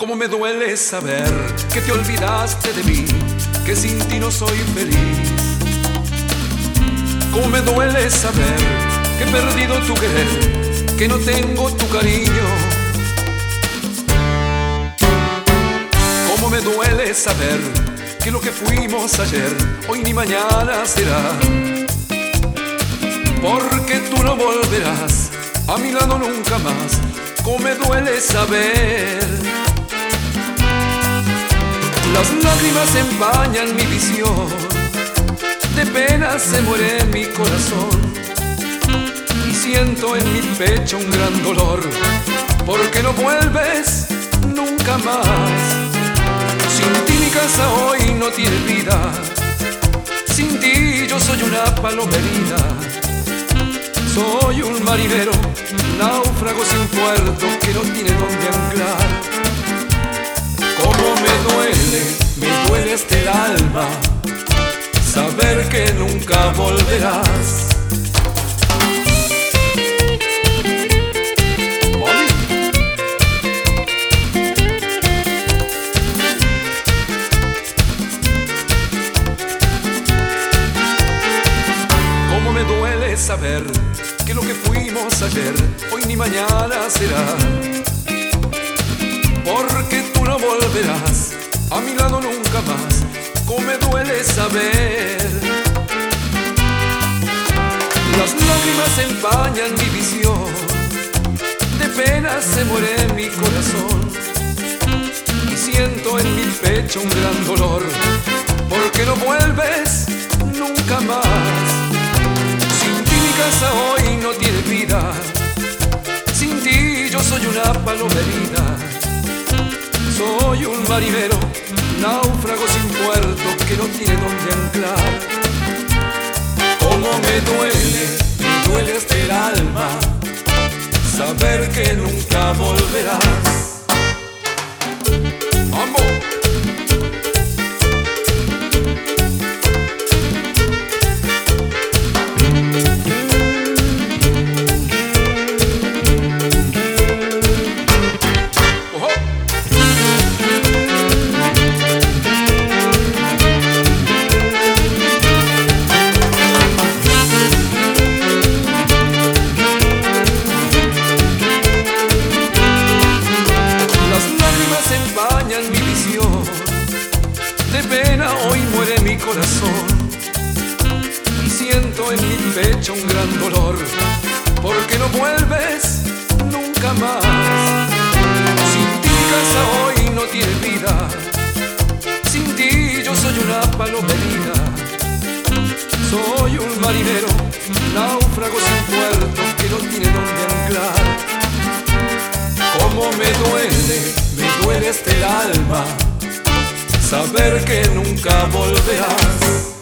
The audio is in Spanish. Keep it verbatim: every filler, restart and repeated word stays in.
Cómo me duele saber que te olvidaste de mí, que sin ti no soy feliz. Cómo me duele saber que he perdido tu querer, que no tengo tu cariño. Cómo me duele saber que lo que fuimos ayer, hoy ni mañana será. Porque tú no volverás a mi lado nunca más. Cómo me duele saber. Las lágrimas empañan mi visión, de pena se muere mi corazón, y siento en mi pecho un gran dolor, porque no vuelves nunca más. Sin ti mi casa hoy no tiene vida, sin ti yo soy una paloma herida. Soy un marinero, náufrago sin puerto, que no tiene dónde anclar. Cómo me duele, me duele hasta el alma, saber que nunca volverás. Cómo me duele saber que lo que fuimos ayer, hoy ni mañana será. Porque tú no volverás a mi lado nunca más. Cómo me duele saber. Las lágrimas empañan mi visión, de pena se muere mi corazón, y siento en mi pecho un gran dolor, porque no vuelves nunca más. Sin ti mi casa hoy no tiene vida, sin ti yo soy una paloma herida. Soy un marinero, náufrago sin puerto, que no tiene dónde anclar. Cómo me duele, me duele hasta el alma, saber que nunca volverás. ¡Vamos! Empañan mi visión, de pena hoy muere mi corazón, y siento en mi pecho un gran dolor, porque no vuelves nunca más. Sin ti mi casa hoy no tiene vida, sin ti yo soy una paloma herida. Soy un marinero, náufrago sin puerto, que no tiene dónde anclar. Cómo me duele, me duele hasta el alma, saber que nunca volverás.